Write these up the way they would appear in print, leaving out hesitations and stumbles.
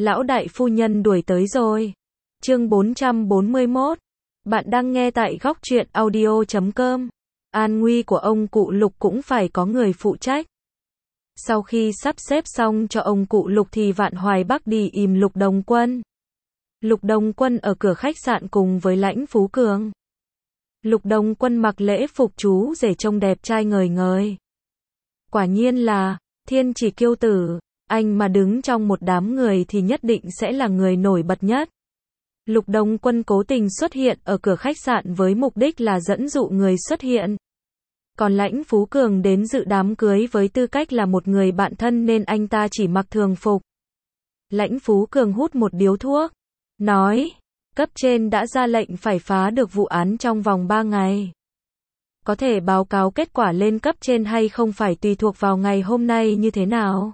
Lão đại phu nhân đuổi tới rồi. Chương 441. Bạn đang nghe tại góc truyện audio.com. An nguy của ông cụ Lục cũng phải có người phụ trách. Sau khi sắp xếp xong cho ông cụ Lục thì Vạn Hoài Bắc đi ìm Lục Đồng Quân. Lục Đồng Quân ở cửa khách sạn cùng với Lãnh Phú Cường. Lục Đồng Quân mặc lễ phục chú rể trông đẹp trai ngời ngời. Quả nhiên là thiên chỉ kiêu tử, anh mà đứng trong một đám người thì nhất định sẽ là người nổi bật nhất. Lục Đồng Quân cố tình xuất hiện ở cửa khách sạn với mục đích là dẫn dụ người xuất hiện. Còn Lãnh Phú Cường đến dự đám cưới với tư cách là một người bạn thân nên anh ta chỉ mặc thường phục. Lãnh Phú Cường hút một điếu thuốc, nói, cấp trên đã ra lệnh phải phá được vụ án trong vòng 3 ngày. Có thể báo cáo kết quả lên cấp trên hay không phải tùy thuộc vào ngày hôm nay như thế nào.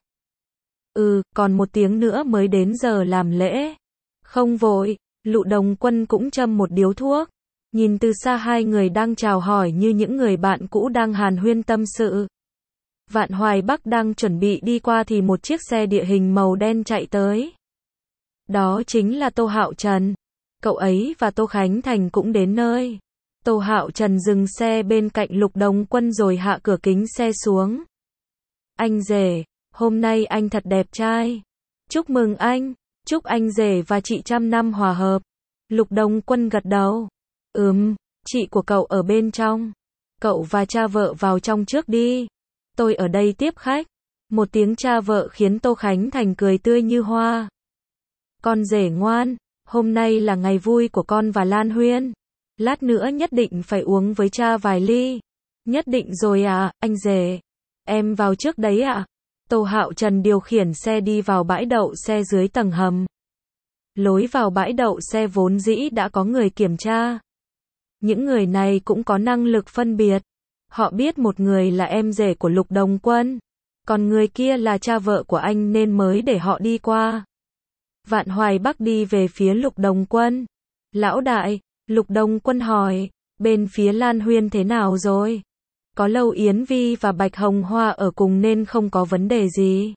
Còn 1 tiếng nữa mới đến giờ làm lễ. Không vội, Lục Đồng Quân cũng châm một điếu thuốc. Nhìn từ xa hai người đang chào hỏi như những người bạn cũ đang hàn huyên tâm sự. Vạn Hoài Bắc đang chuẩn bị đi qua thì một chiếc xe địa hình màu đen chạy tới. Đó chính là Tô Hạo Trần. Cậu ấy và Tô Khánh Thành cũng đến nơi. Tô Hạo Trần dừng xe bên cạnh Lục Đồng Quân rồi hạ cửa kính xe xuống. Anh rể, hôm nay anh thật đẹp trai. Chúc mừng anh, chúc anh rể và chị trăm năm hòa hợp. Lục Đồng Quân gật đầu. Chị của cậu ở bên trong. Cậu và cha vợ vào trong trước đi. Tôi ở đây tiếp khách. Một tiếng cha vợ khiến Tô Khánh Thành cười tươi như hoa. Con rể ngoan, hôm nay là ngày vui của con và Lan Huyên. Lát nữa nhất định phải uống với cha vài ly. Nhất định rồi à, anh rể. Em vào trước đấy ạ. Tô Hạo Trần điều khiển xe đi vào bãi đậu xe dưới tầng hầm. Lối vào bãi đậu xe vốn dĩ đã có người kiểm tra. Những người này cũng có năng lực phân biệt. Họ biết một người là em rể của Lục Đồng Quân, còn người kia là cha vợ của anh nên mới để họ đi qua. Vạn Hoài Bắc đi về phía Lục Đồng Quân. Lão đại, Lục Đồng Quân hỏi, bên phía Lan Huyên thế nào rồi? Có Lâu Yến Vi và Bạch Hồng Hoa ở cùng nên không có vấn đề gì.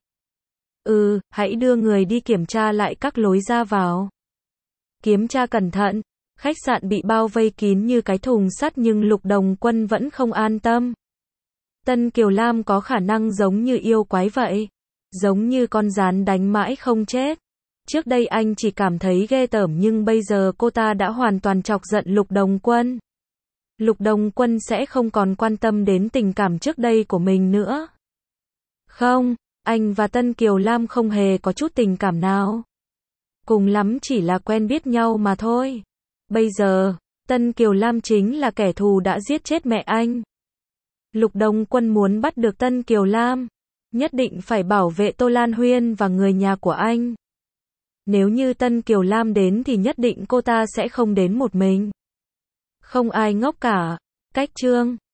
Hãy đưa người đi kiểm tra lại các lối ra vào. Kiểm tra cẩn thận. Khách sạn bị bao vây kín như cái thùng sắt nhưng Lục Đồng Quân vẫn không an tâm. Tân Kiều Lam có khả năng giống như yêu quái vậy. Giống như con gián đánh mãi không chết. Trước đây anh chỉ cảm thấy ghê tởm nhưng bây giờ cô ta đã hoàn toàn chọc giận Lục Đồng Quân. Lục Đồng Quân sẽ không còn quan tâm đến tình cảm trước đây của mình nữa. Không, anh và Tân Kiều Lam không hề có chút tình cảm nào. Cùng lắm chỉ là quen biết nhau mà thôi. Bây giờ, Tân Kiều Lam chính là kẻ thù đã giết chết mẹ anh. Lục Đồng Quân muốn bắt được Tân Kiều Lam, nhất định phải bảo vệ Tô Lan Huyên và người nhà của anh. Nếu như Tân Kiều Lam đến thì nhất định cô ta sẽ không đến một mình. Không ai ngốc cả. Cách chương